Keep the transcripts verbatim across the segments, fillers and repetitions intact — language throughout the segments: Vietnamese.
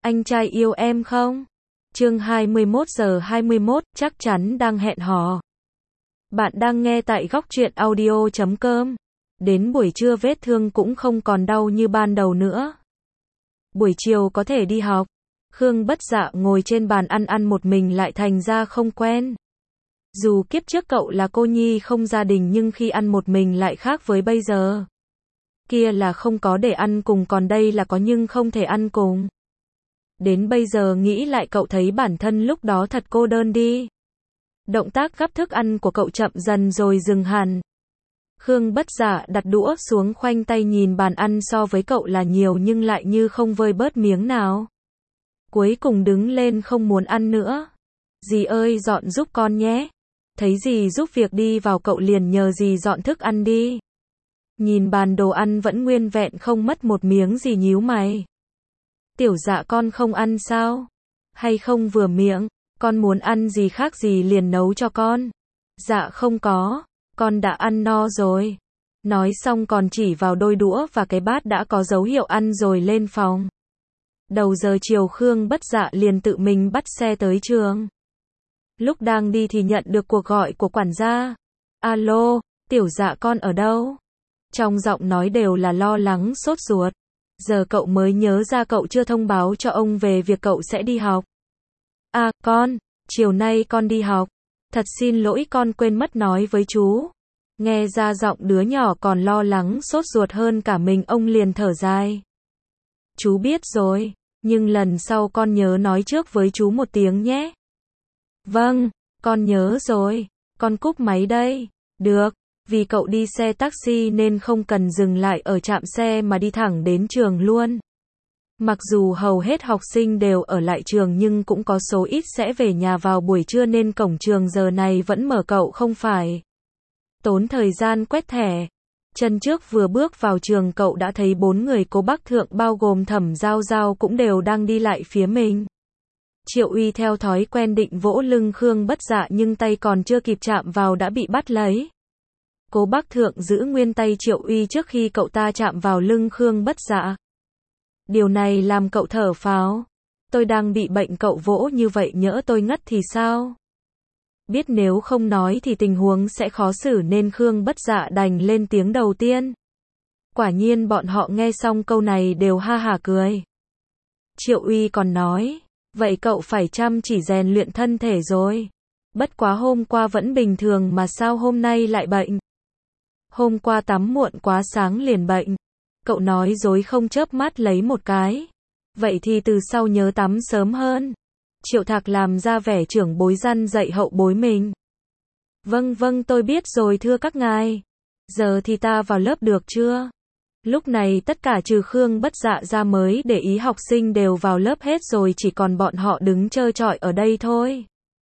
Anh trai yêu em không? Chương hai mươi mốt giờ hai mươi mốt, chắc chắn đang hẹn hò. Bạn đang nghe tại góc truyện audio chấm com. Đến buổi trưa vết thương cũng không còn đau như ban đầu nữa. Buổi chiều có thể đi học. Khương Bất Dạ ngồi trên bàn ăn ăn một mình lại thành ra không quen. Dù kiếp trước cậu là cô nhi không gia đình nhưng khi ăn một mình lại khác với bây giờ. Kia là không có để ăn cùng còn đây là có nhưng không thể ăn cùng. Đến bây giờ nghĩ lại cậu thấy bản thân lúc đó thật cô đơn đi. Động tác gắp thức ăn của cậu chậm dần rồi dừng hẳn. Khương Bất Dạ đặt đũa xuống khoanh tay nhìn bàn ăn so với cậu là nhiều nhưng lại như không vơi bớt miếng nào. Cuối cùng đứng lên không muốn ăn nữa. Dì ơi dọn giúp con nhé. Thấy dì giúp việc đi vào cậu liền nhờ dì dọn thức ăn đi. Nhìn bàn đồ ăn vẫn nguyên vẹn không mất một miếng gì nhíu mày. Tiểu Dạ con không ăn sao? Hay không vừa miệng, con muốn ăn gì khác gì liền nấu cho con. Dạ không có, con đã ăn no rồi. Nói xong còn chỉ vào đôi đũa và cái bát đã có dấu hiệu ăn rồi lên phòng. Đầu giờ chiều Khương Bất Dạ liền tự mình bắt xe tới trường. Lúc đang đi thì nhận được cuộc gọi của quản gia. Alo, Tiểu Dạ con ở đâu? Trong giọng nói đều là lo lắng sốt ruột. Giờ cậu mới nhớ ra cậu chưa thông báo cho ông về việc cậu sẽ đi học. À, con, chiều nay con đi học. Thật xin lỗi con quên mất nói với chú. Nghe ra giọng đứa nhỏ còn lo lắng sốt ruột hơn cả mình ông liền thở dài. Chú biết rồi, nhưng lần sau con nhớ nói trước với chú một tiếng nhé. Vâng, con nhớ rồi, con cúp máy đây. Được. Vì cậu đi xe taxi nên không cần dừng lại ở trạm xe mà đi thẳng đến trường luôn. Mặc dù hầu hết học sinh đều ở lại trường nhưng cũng có số ít sẽ về nhà vào buổi trưa nên cổng trường giờ này vẫn mở cậu không phải tốn thời gian quét thẻ. Chân trước vừa bước vào trường cậu đã thấy bốn người cố Bắc Thượng bao gồm Thẩm Giao Giao cũng đều đang đi lại phía mình. Triệu Uy theo thói quen định vỗ lưng Khương Bất Dạ nhưng tay còn chưa kịp chạm vào đã bị bắt lấy. Cố Bắc Thượng giữ nguyên tay Triệu Uy trước khi cậu ta chạm vào lưng Khương Bất Dạ. Điều này làm cậu thở phào. Tôi đang bị bệnh cậu vỗ như vậy nhỡ tôi ngất thì sao? Biết nếu không nói thì tình huống sẽ khó xử nên Khương Bất Dạ đành lên tiếng đầu tiên. Quả nhiên bọn họ nghe xong câu này đều ha hả cười. Triệu Uy còn nói, vậy cậu phải chăm chỉ rèn luyện thân thể rồi. Bất quá hôm qua vẫn bình thường mà sao hôm nay lại bệnh? Hôm qua tắm muộn quá sáng liền bệnh. Cậu nói dối không chớp mắt lấy một cái. Vậy thì từ sau nhớ tắm sớm hơn. Triệu Thạc làm ra vẻ trưởng bối răn dạy hậu bối mình. Vâng vâng tôi biết rồi thưa các ngài. Giờ thì ta vào lớp được chưa? Lúc này tất cả trừ Khương Bất Dạ ra mới để ý học sinh đều vào lớp hết rồi chỉ còn bọn họ đứng trơ trọi ở đây thôi.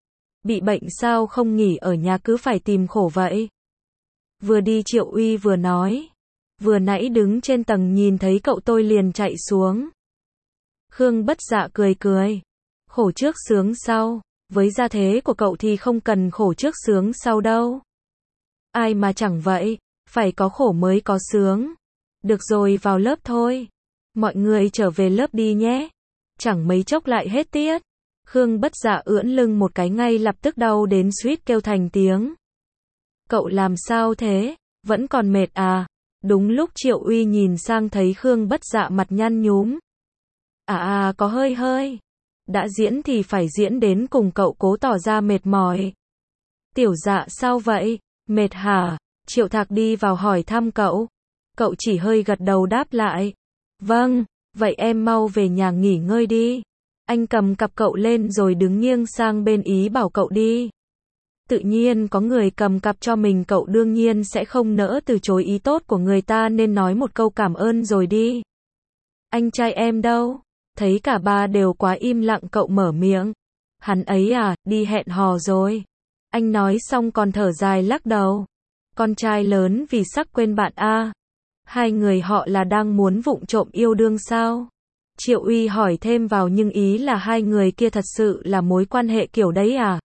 Bị bệnh sao không nghỉ ở nhà cứ phải tìm khổ vậy? Vừa đi Triệu Uy vừa nói. Vừa nãy đứng trên tầng nhìn thấy cậu tôi liền chạy xuống. Khương Bất Dạ cười cười. Khổ trước sướng sau. Với gia thế của cậu thì không cần khổ trước sướng sau đâu. Ai mà chẳng vậy. Phải có khổ mới có sướng. Được rồi vào lớp thôi. Mọi người trở về lớp đi nhé. Chẳng mấy chốc lại hết tiết. Khương Bất Dạ ưỡn lưng một cái ngay lập tức đau đến suýt kêu thành tiếng. Cậu làm sao thế? Vẫn còn mệt à? Đúng lúc Triệu Uy nhìn sang thấy Khương Bất Dạ mặt nhăn nhúm. À à có hơi hơi. Đã diễn thì phải diễn đến cùng cậu cố tỏ ra mệt mỏi. Tiểu Dạ sao vậy? Mệt hả? Triệu Thạc đi vào hỏi thăm cậu. Cậu chỉ hơi gật đầu đáp lại. Vâng, vậy em mau về nhà nghỉ ngơi đi. Anh cầm cặp cậu lên rồi đứng nghiêng sang bên ý bảo cậu đi. Tự nhiên có người cầm cặp cho mình cậu đương nhiên sẽ không nỡ từ chối ý tốt của người ta nên nói một câu cảm ơn rồi đi. Anh trai em đâu? Thấy cả ba đều quá im lặng cậu mở miệng. Hắn ấy à, đi hẹn hò rồi. Anh nói xong còn thở dài lắc đầu. Con trai lớn vì sắc quên bạn a. À. Hai người họ là đang muốn vụng trộm yêu đương sao? Triệu Uy hỏi thêm vào nhưng ý là hai người kia thật sự là mối quan hệ kiểu đấy à?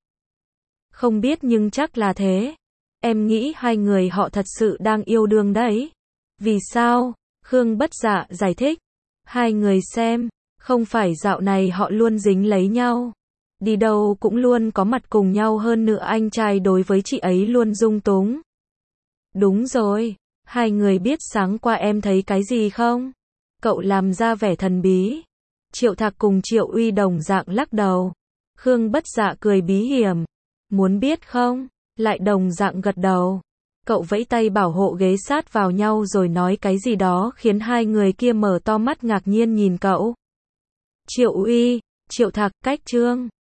Không biết nhưng chắc là thế. Em nghĩ hai người họ thật sự đang yêu đương đấy. Vì sao? Khương Bất Dạ giải thích. Hai người xem, Không phải dạo này họ luôn dính lấy nhau. Đi đâu cũng luôn có mặt cùng nhau, hơn nữa anh trai đối với chị ấy luôn dung túng. Đúng rồi, hai người biết sáng qua em thấy cái gì không? Cậu làm ra vẻ thần bí. Triệu Thạc cùng Triệu Uy đồng dạng lắc đầu. Khương Bất Dạ cười bí hiểm. Muốn biết không? Lại đồng dạng gật đầu. Cậu vẫy tay bảo hộ ghế sát vào nhau rồi nói cái gì đó khiến hai người kia mở to mắt ngạc nhiên nhìn cậu. Triệu Uy, Triệu Thạc, cách Trương.